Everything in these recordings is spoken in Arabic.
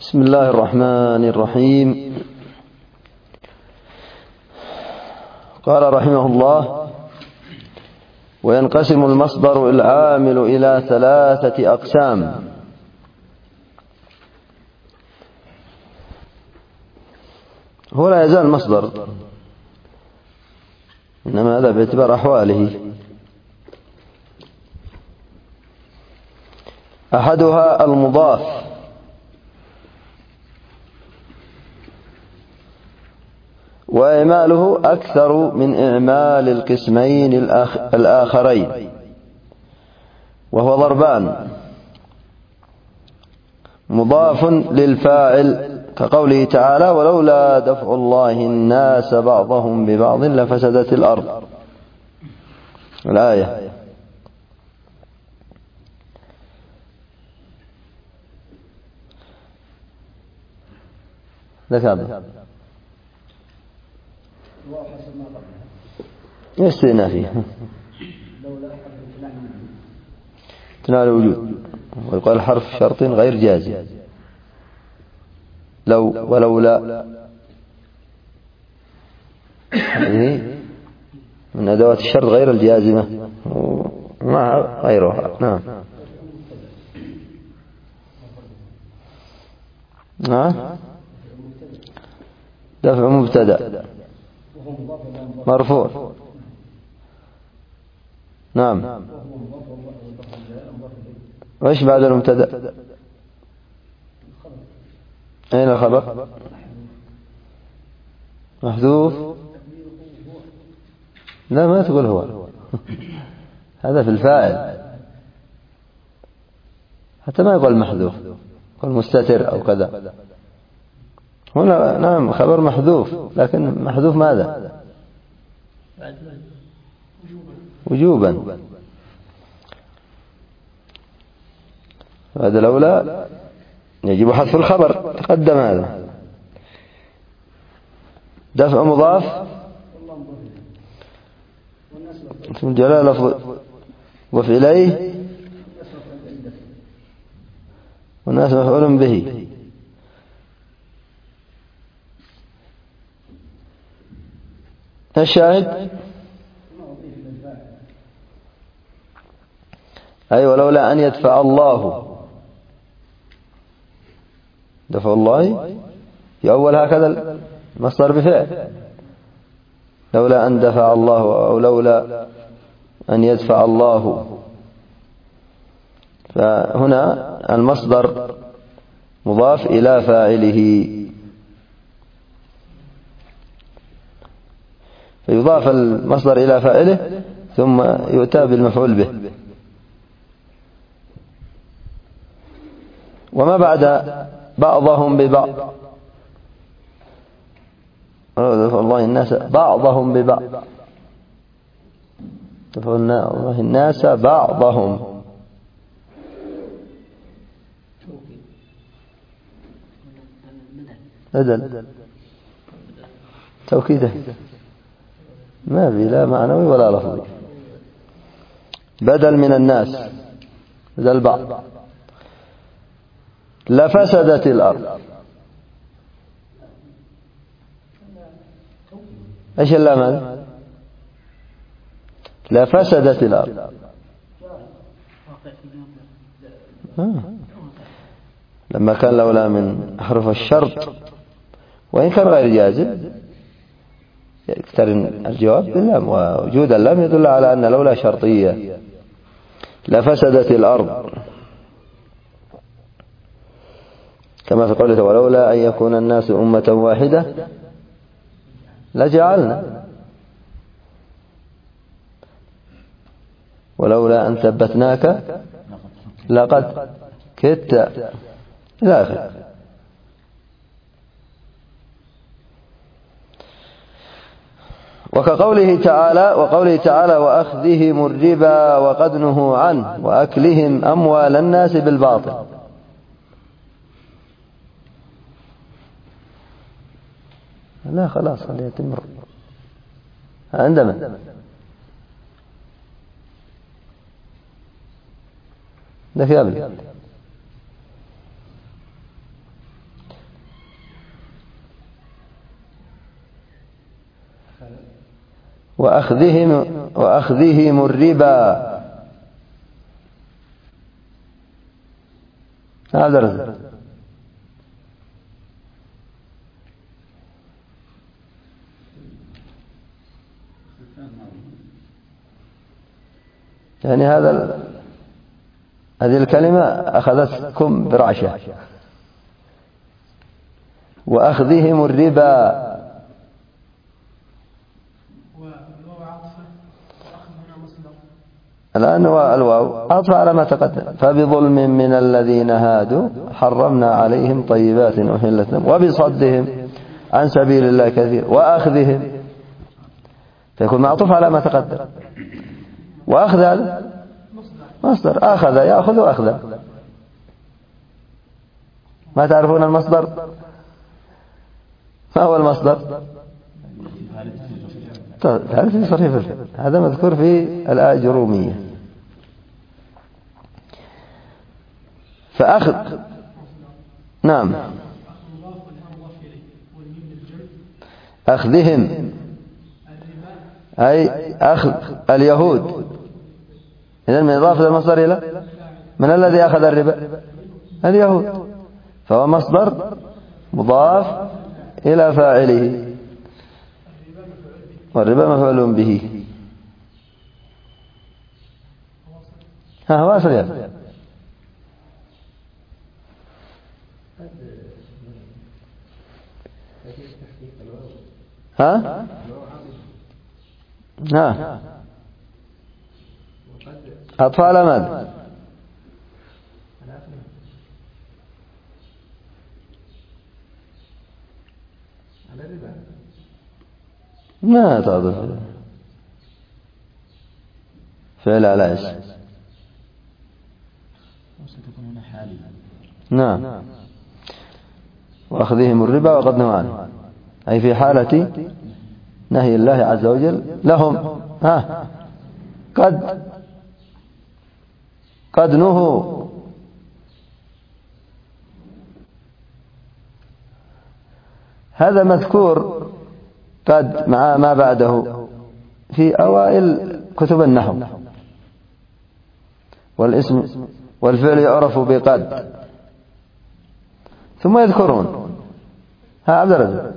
بسم الله الرحمن الرحيم. قال رحمه الله: وينقسم المصدر العامل إلى 3 أقسام. هو لا يزال مصدر، إنما هذا باعتبار أحواله. أحدها المضاف، وإعماله أكثر من إعمال القسمين الآخرين، وهو ضربان: مضاف للفاعل كقوله تعالى: ولولا دفع الله الناس بعضهم ببعض لفسدت الأرض، الآية. ذكر استئنافي تنال وجود، ويقال حرف شرط غير جازم. لو ولولا هذه من أدوات الشرط غير الجازمة مع غيرها. نعم. دفع مبتدأ مرفوع. نعم. وإيش بعد المبتدأ؟ أين الخبر؟ محذوف؟ لا، ما تقول هو هذا في الفاعل، حتى ما يقول محذوف، يقول مستتر أو كذا. هنا نعم خبر محذوف، لكن محذوف ماذا؟ وجوبا. هذا لولا يجب حذف الخبر، تقدم هذا. دفع مضاف، اسم الجلالة لفظ مضاف إليه، والناس مفعول به. الشاهد أي ولولا أن يدفع الله، دفع الله في أول هكذا المصدر بفعل، لولا أن دفع الله أو لولا أن يدفع الله. فهنا المصدر مضاف إلى فاعله، فيضاف المصدر إلى فاعله ثم يؤتى بالمفعول به. وما بعد بعضهم ببعض، دفع الله الناس بعضهم ببعض، دفع الله الناس بعضهم. بدل توكيده ما في لا معنوي ولا لفظي، بدل من الناس، بدل بعض. لفسدت الأرض، ايش اللام هذا؟ لفسدت الأرض. لما كان لولا من حرف الشرط، وإن كان غير جازم يقترن الجواب باللام، ووجود اللام يدل على أن لولا شرطية. لفسدت الأرض، كما في قوله: ولولا أن يكون الناس أمة واحدة لجعلنا، ولولا أن ثبتناك لقد كدت إلى آخره. وكقوله تعالى: وأخذهم الربا وقد نهوا عنه وأكلهم أموال الناس بالباطل. لا خلاص خليها تمر. عندما ده في قبل وأخذهم الربا. هذا رزق. يعني هذه الكلمة أخذتكم برعشة. وأخذهم الربا. الآن الواو عطف على ما تقدم. فبظلم من الذين هادوا حرمنا عليهم طيبات أحلت لهم وبصدهم عن سبيل الله كثير وأخذهم، فيكون معطوف على ما تقدم. وأخذ هذا مصدر، أخذ يأخذ أخذ. ما تعرفون المصدر؟ ما هو المصدر؟ تعرف في صريف الفعل، هذا مذكور في الآجرومية. فأخذ، نعم، أخذهم أي أخذ اليهود. إذن من إضافة المصدر إلى من الذي أخذ الربا؟ اليهود، فهو مصدر مضاف إلى فاعله، والربا مفعول به. ها هو أصل يعني. ها أطفال ماذا؟ ما تعرف فعل على ايش؟ نعم. وأخذهم الربا وقد نهوا عنه، أي في حالة نهي الله عز وجل لهم. قد نهوا. هذا مذكور قد مع ما بعده في أوائل كتب النحو. والاسم والفعل يعرف بقد، ثم يذكرون. عبد الرزاق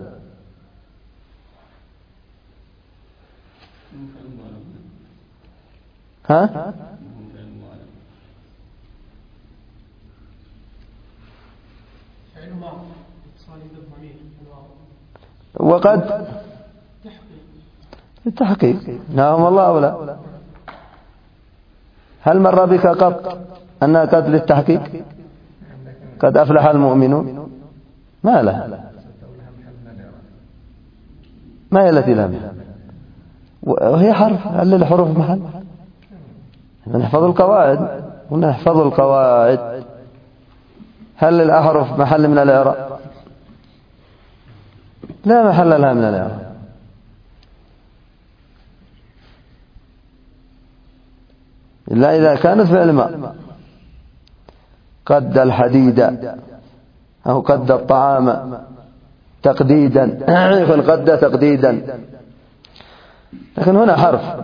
وقد التحقيق. نعم الله أولى. هل مر بك قط أنها قد للتحقيق؟ قد أفلح المؤمنون ما لها، ما هي التي لها، وهي حرف. هل للحروف محل؟ نحفظ القواعد، ونحفظ القواعد. هل للأحرف محل من الإعراب؟ لا محل لها من الإعراب. إلا إذا كانت فعل ما. قد الحديد أو قد الطعام تقديدا، يقول قد تقديدا. لكن هنا حرف،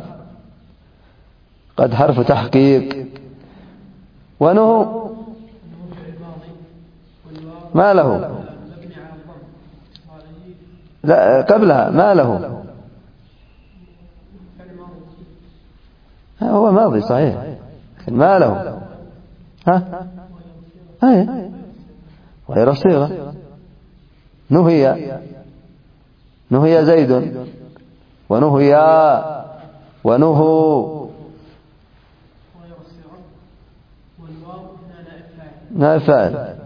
قد حرف تحقيق. ونهو ما له، لا قبلها ما له، هو ماضي صحيح لكن ما له. غير الصيغة. نهي زيد، ونهيا، ونهوا. نائب فاعل.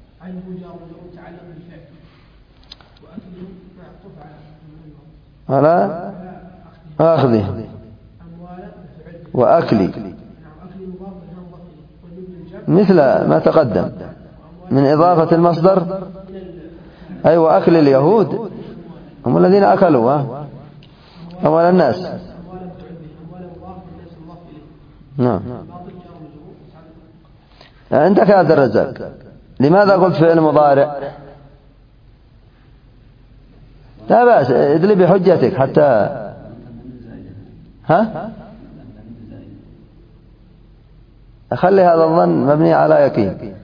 على أخذه وأكلي، مثل ما تقدم من إضافة المصدر. أي وأكل اليهود هم الذين أكلوا أموال الناس. نعم. عندك هذا الرزاق، لماذا قلت فعل مضارع؟ لا بأس، ادلي بحجتك حتى. ها؟ خلي هذا الظن مبني على يقين.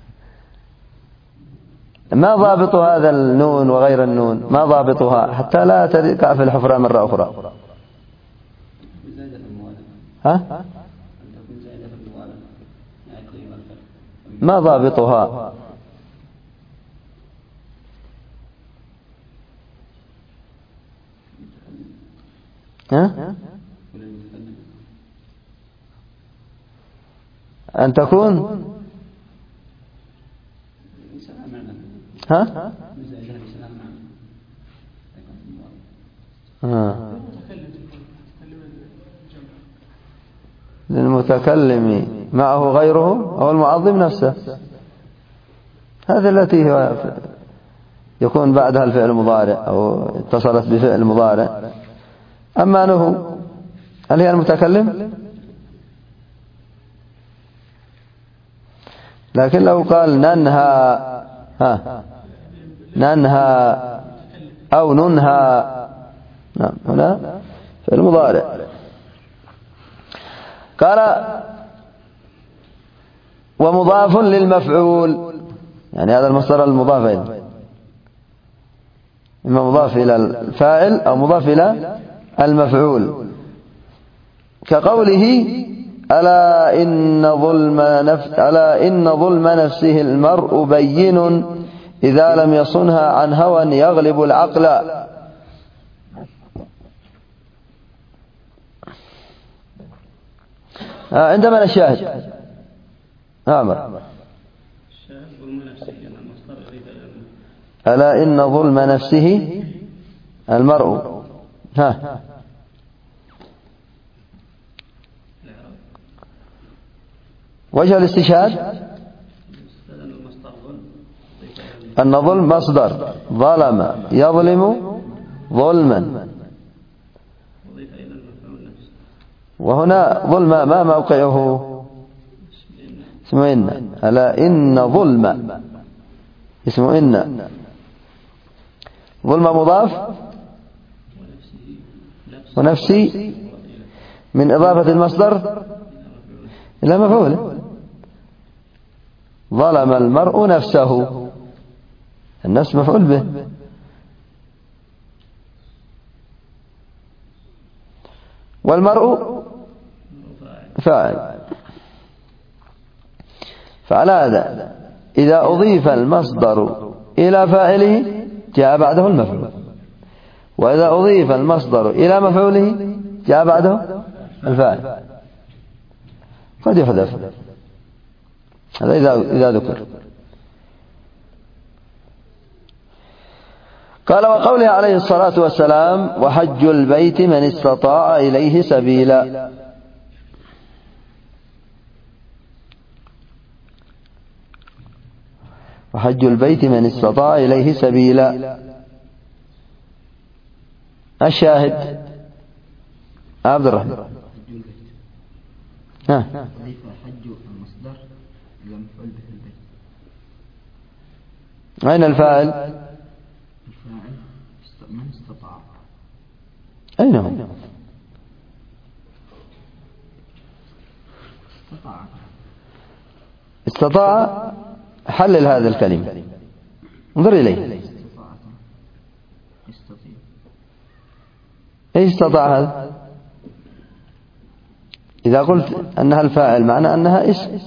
ما ضابط هذا النون وغير النون؟ ما ضابطها حتى لا تقع في الحفرة مرة أخرى؟ ها؟ ما ضابطها؟ ها؟ أن تكون ها؟ للمتكلم معه غيره أو المعظم نفسه، هذه التي هو يكون بعدها الفعل المضارع أو اتصلت بفعل مضارع. أما نهو هل هي المتكلم؟ لكن لو قال ننهى، ننهى أو ننهى، نعم هنا فعل مضارع. قال ومضاف للمفعول، يعني هذا المصدر المضاف إليه إما مضاف إلى الفاعل أو مضاف إلى المفعول، كقوله ألا إن ظلم نفسه المرء بين إذا لم يصنها عن هوى يغلب العقل. عندما الشاهد أعمر ألا إن ظلم نفسه المرء، وجه الاستشهاد أن ظلم مصدر ظلم يظلم ظلما، وهنا ظلم ما موقعه؟ اسمه إن. ألا إن ظلم اسمه إن، ظلم مضاف ونفسي من إضافة المصدر إلى مفعوله. ظلم المرء نفسه، النفس مفعول به، والمرء فاعل. فعلى هذا إذا أضيف المصدر إلى فاعله جاء بعده المفعول، وإذا أضيف المصدر إلى مفعوله جاء بعده الفاعل. قد يحذف هذا إذا ذكر. قال وقوله عليه الصلاة والسلام وحج البيت من استطاع إليه سبيلا. وحج البيت من استطاع إليه سبيلا. الشاهد عبد الرحمن. حج المصدر إلى مفعول به البيت. أين الفاعل؟ الفاعل من استطاع. أين هو؟ استطاع. حلل هذا الكلمة، انظر إليه. ايش استطاع هذا؟ إذا قلت أنها الفاعل معنى أنها اسم.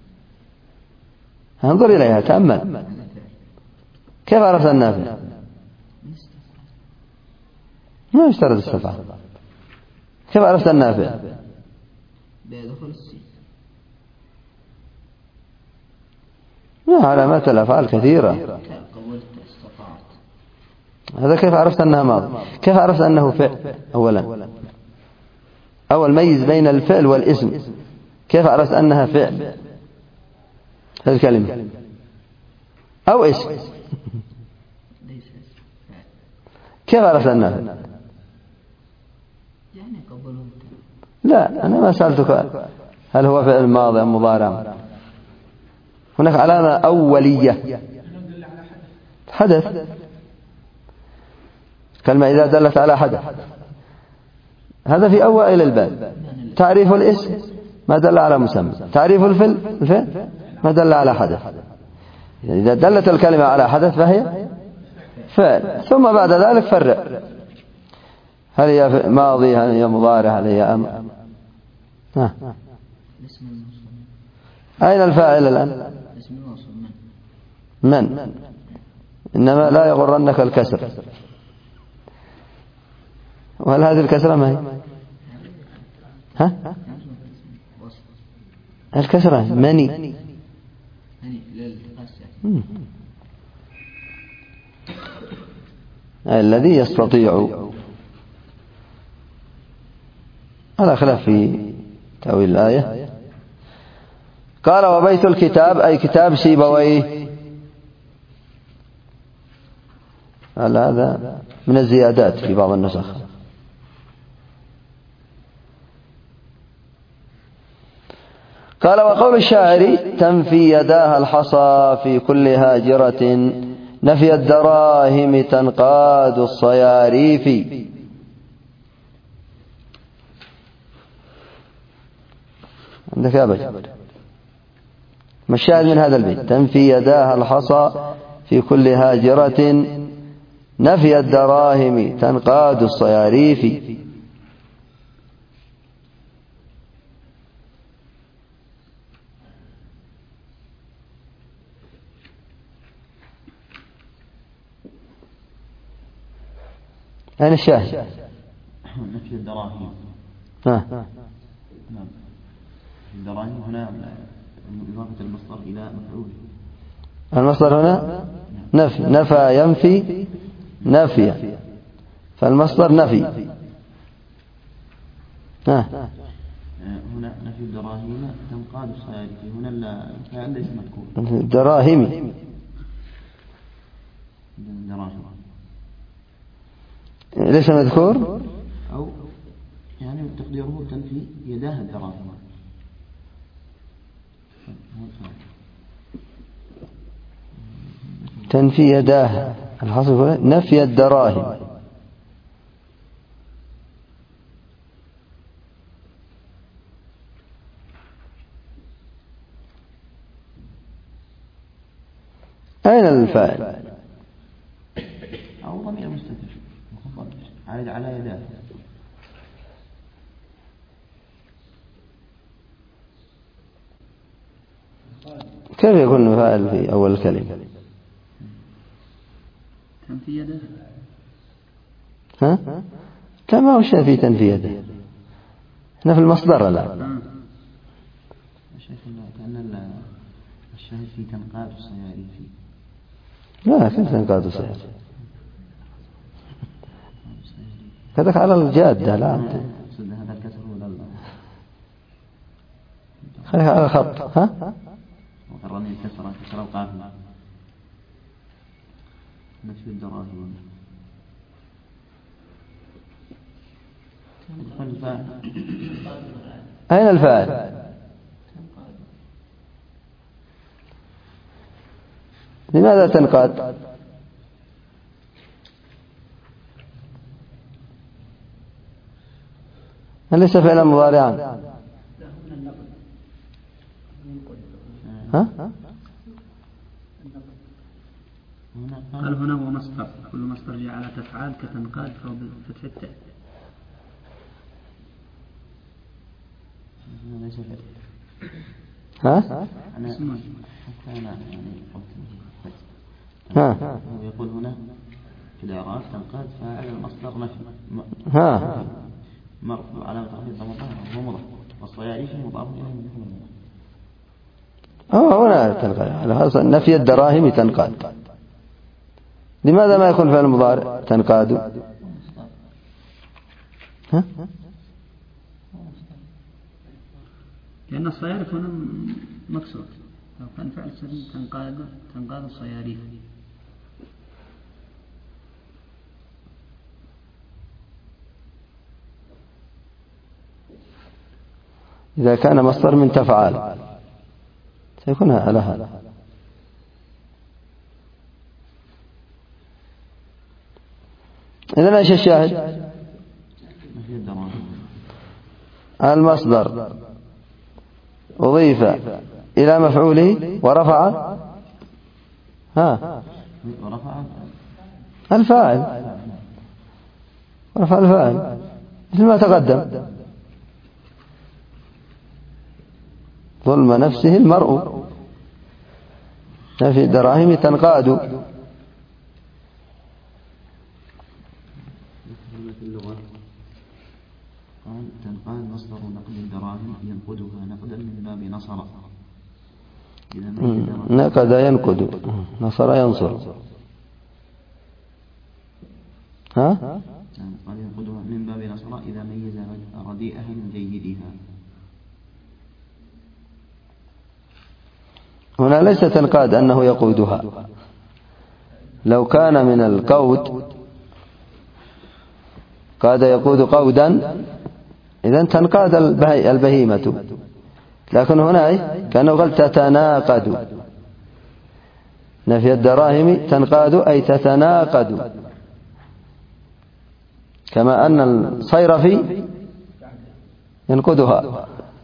انظر إليها تأمل، كيف عرفت أنها فعل؟ ما يشترط استطاع. كيف عرفت أنها فعل؟ علامات الأفعال كثيرة. هذا كيف عرفت أنها ماضي؟ كيف عرفت أنه فعل؟ أول ميز بين الفعل والاسم. كيف عرفت أنها فعل هذه الكلمة أو اسم؟ كيف عرفت أنها فعل؟ لا، أنا ما سألتك هل هو فعل ماضي أم مضارع. هناك علامة أولية، حدث. كلمة إذا دلت على حدث، هذا في أوائل الباب. تعريف الاسم ما دل على مسمى، تعريف الفعل ما دل على حدث. إذا دلت الكلمة على حدث فهي فعل، ثم بعد ذلك فرق هل هي ماضي، هل هي مضارع، هل هي أمر. أين الفاعل الآن؟ من. إنما لا يغرنك الكسر. وهل هذه الكسرة ما هي؟ الكسرة مني. الذي يستطيع، على خلاف في تأويل الآية. قال وبيت الكتاب أي كتاب سيبويه. هذا من الزيادات في بعض النسخ. قال وقول الشاعر تنفي يداها الحصى في كل هاجرة نفي الدراهم تنقاد الصياريف. عندك يا بجر ما الشاهد من هذا البيت؟ تنفي يداها الحصى في كل هاجرة نفي الدراهم تنقاد الصياريف. أين الشاهد؟ نفي الدراهم. نعم. الدراهم هنا إضافة المصدر إلى مفعول. المصدر هنا نفى ينفي نفيا، فالمصدر نفي. هنا نفي الدراهم تنقاد الصياريف. هنا الفاعل ليس مذكور. الدراهم ليس مذكور، أو يعني تقديره تنفي يداه الدراهم. تنفي يداه الحصر نفي الدراهم. أين الفاعل؟ أو ضمير مستتر عائد على يداه. كيف يكون فاعل في أول الكلمة؟ تنفي يده. كما هو شيء في تنفي يده. احنا في المصدر الآن. كأن الشاهد في تنقاد الصياريف. لا كيف تنقاد الصياريف؟ كذلك على الجادة. لا هذا الكسر ولا لا؟ خليك على الخط. وقرني الكسر القافلة. نفي الدراهم. أين الفاعل؟ لماذا تنقاد؟ ليس فعلا مضارعا. قال هنا هو مصدر، كل مصدر جاء على تفعال كتنقاد فهو بفتح التاء. ليس ها؟ أنا يعني هو يقول هنا في الإعراب تنقاد فاعل المصدر نفي. مرفوع علامة تخفيض ضمته هو مضاف والصياريف مضاف إليه. هنا تنقاد نفي الدراهم تنقاد. لماذا ما يكون فعل مضارع تنقاد؟ لأن الصياريف هنا مكسور. لو كان فعل سليم تنقاد الصياريف. إذا كان مصدر من تفعال سيكون على هذا. إذن إيش الشاهد؟ المصدر أضيف إلى مفعوله ورفع الفاعل، ورفع الفاعل مثل ما تقدم. ظلم نفسه المرء في الدراهم تنقاد. قال تنقاد مصدر نقد الدراهم ينقدها نقدا من باب نصر. نقد ينقد، نصر ينصر. قال ينقدها من باب نصر إذا ميز رديئها من جيدها. هنا ليس تنقاد أنه يقودها، لو كان من القود قاد يقود قودا إذن تنقاد البهيمة، لكن هنا كأنه قال تتناقد. نفي الدراهم تنقاد أي تتناقد، كما أن الصيرفي ينقدها.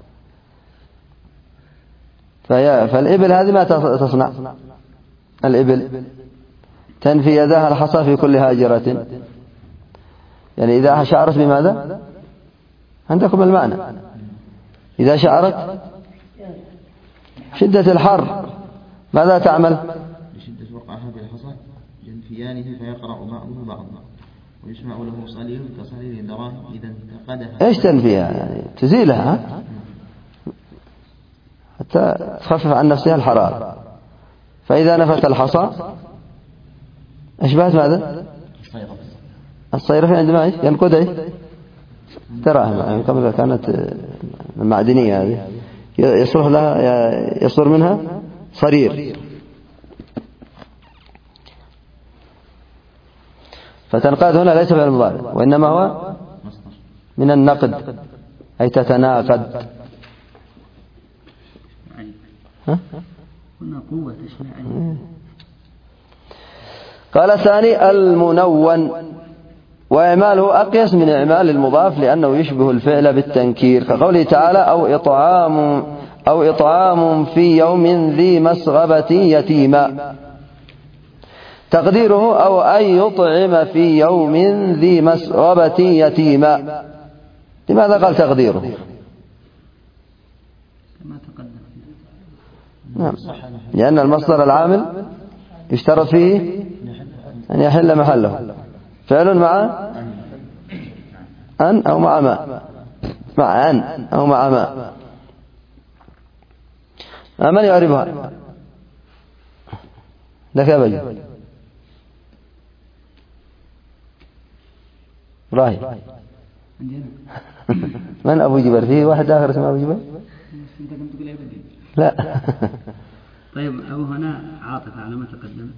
فالإبل هذه ما تصنع، الإبل تنفي يدها الحصى في كل هاجرة، يعني إذا شعرت بماذا؟ عندكم المعنى، إذا شعرت شدة الحر ماذا تعمل؟ لشدة وقع هذه الحصى ينفيانه فيقرأ بعضه بعضا ويسمع له صليل كصليل الدراهم إذا انتقدها. إيش تنفيها؟ يعني تزيلها حتى تخفف عن نفسها الحرارة. فإذا نفت الحصى أشبهت ماذا؟ الصيرفي عندما ينقد دراهم، كما كانت المعدنية هذه يصلح لها، يصدر منها صرير. فتنقاد هنا ليس فعل مضارع، وإنما هو من النقد أي تتناقد. هنا قوة تشمع. قال الثاني المنون، وإعماله أقيس من إعمال المضاف لأنه يشبه الفعل بالتنكير، كقوله تعالى أو إطعام في يوم ذي مسغبة يتيما. تقديره أو أن يطعم في يوم ذي مسغبة يتيما. لماذا قال تقديره؟ كما تقدم. نعم، لأن المصدر العامل يشترط فيه أن يحل محله فعل مع أن أو مع ما، مع أن أو مع ما. من يعرفها؟ لك يا بجي راهي. من أبو جبر؟ فيه واحد آخر اسمه أبو جبر؟ لا. طيب أبو هنا عاطف على ما تقدم.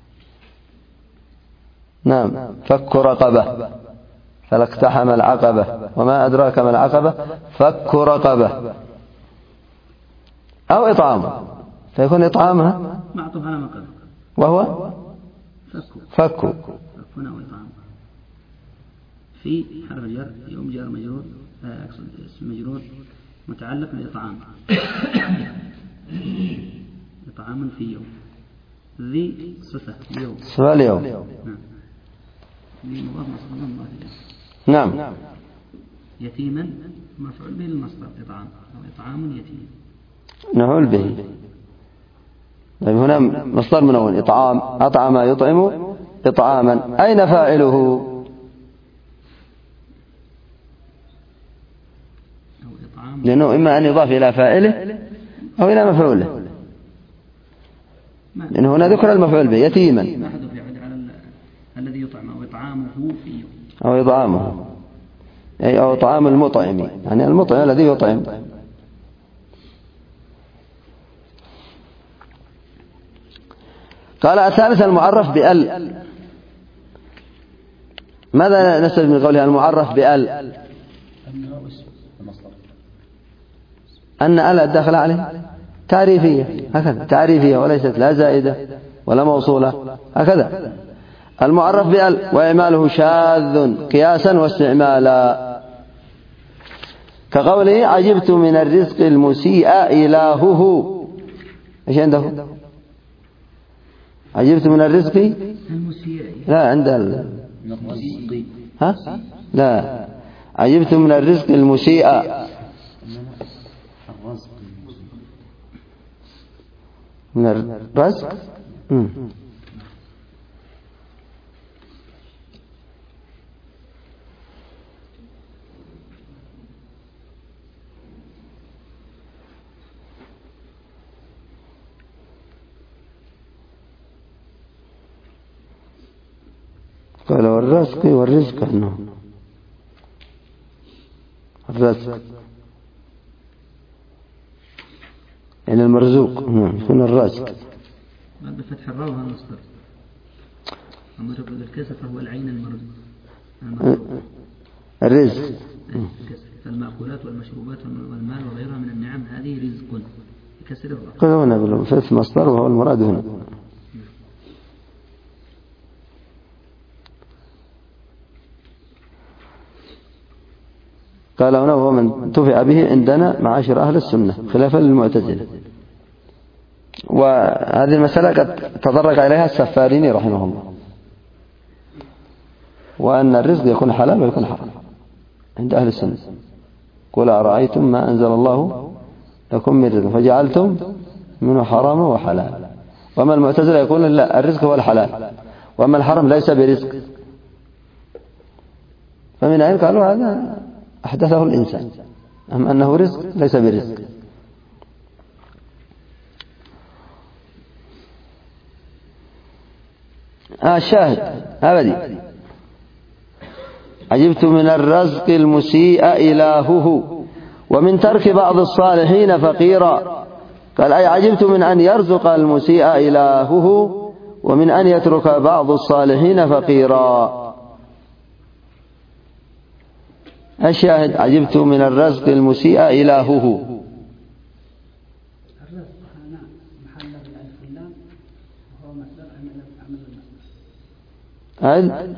نعم، فك رقبة فلاقتحم العقبة وما أدراك ما العقبة فك رقبة، أو إطعام، فيكون إطعامها معطوف على ما قبل وهو فك. هنا وإطعام في حرف الجر يوم جار مجرور، أقصد اسم مجرور متعلق بالإطعام. إطعام في يوم، ذي صفة اليوم، صفة اليوم. ذي مضاف مصدر مضاف نعم. يتيما مفعول به المصدر إطعام، أو إطعام يتيم نفعل به. طيب هنا مصدر منون، إطعام، أطعم يطعم إطعاما، أين فاعله؟ لأنه إما أن يضاف إلى فاعله أو إلى مفعوله، لأنه هنا ذكر المفعول به يتيما الذي يطعم أو إطعامه في يوم، أو إطعامه أي أو طعام المطعم، يعني المطعم الذي يطعم. قال الثالث المعرف بأل. ماذا نستفيد من قولها المعرف بأل؟ أن أل الداخل عليه تعريفية، هكذا تعريفية وليست لا زائدة ولا موصولة، هكذا. المعرف بأل وإعماله شاذ قياسا واستعمالا، كقوله عجبت من الرزق المسيء إلهه. ايش عنده؟ عجبت من الرزق المسيء، لا عند ها لا، عجبت من الرزق المسيء من الرزق. قال والرزق والرزق انه الرزق يعني المرزوق يكون الرزق بعد فتح الراء وها المصدر، أما رفع الكسر فهو العين المرزوق الرزق. فالمأكولات والمشروبات والمال وغيرها من النعم هذه رزق بكسر الراء. قال هنا بالفتح مصدر وهو المراد هنا. قال هنا وهو من انتفع به عندنا معاشر أهل السنة خلافا للمعتزلة. وهذه المسألة قد تطرق إليها السفاريني رحمه الله، وأن الرزق يكون حلال ويكون حرام عند أهل السنة. قل أرأيتم ما أنزل الله لكم من رزق فجعلتم منه حراما وحلال. وأما المعتزلة يقول لا، الرزق هو الحلال وأما الحرام ليس برزق. فمن أين قالوا هذا أحدثه الإنسان، أم أنه رزق ليس برزق. الشاهد أبدي عجبت من الرزق المسيء إلهه ومن ترك بعض الصالحين فقيرا. قال أي عجبت من أن يرزق المسيء إلهه ومن أن يترك بعض الصالحين فقيرا. الشاهد عجبت من الرزق المسيء إلهه. الرزق هنا محل بالألف واللام وهو مصدر عمل الرزق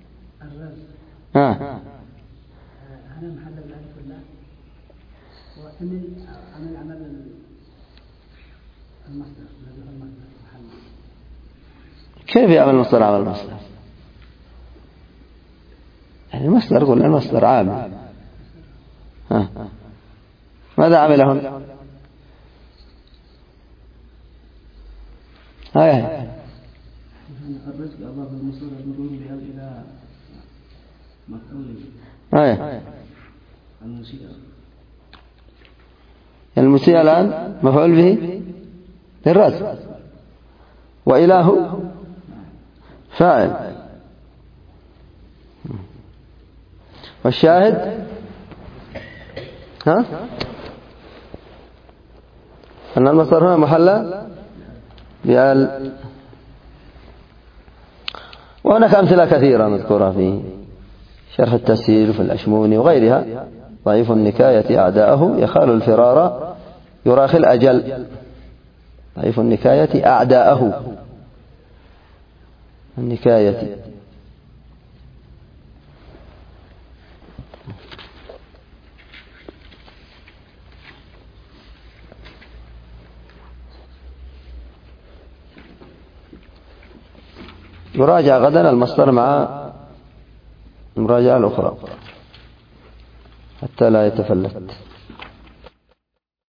هنا محل بالألف واللام ومن عمل المصدر الذي هو المصدر محل. كيف يعمل المصدر عمل المصدر؟ يعني المصدر قلنا المصدر عامل. ماذا عمل هنا؟ هاي الرزق أضاف المصدر المفعول به إلى مفعول المسيء الآن مفعول به للرزق وإله فاعل. والشاهد أن المصدر هنا محل بأل. وهناك أمثلة كثيرة مذكورة في شرح التسهيل في الأشموني وغيرها. ضعيف النكاية أعداءه يخال الفرار يراخي الأجل. ضعيف النكاية أعداءه النكاية. يراجع غدا المصدر مع المراجعة الأخرى حتى لا يتفلت.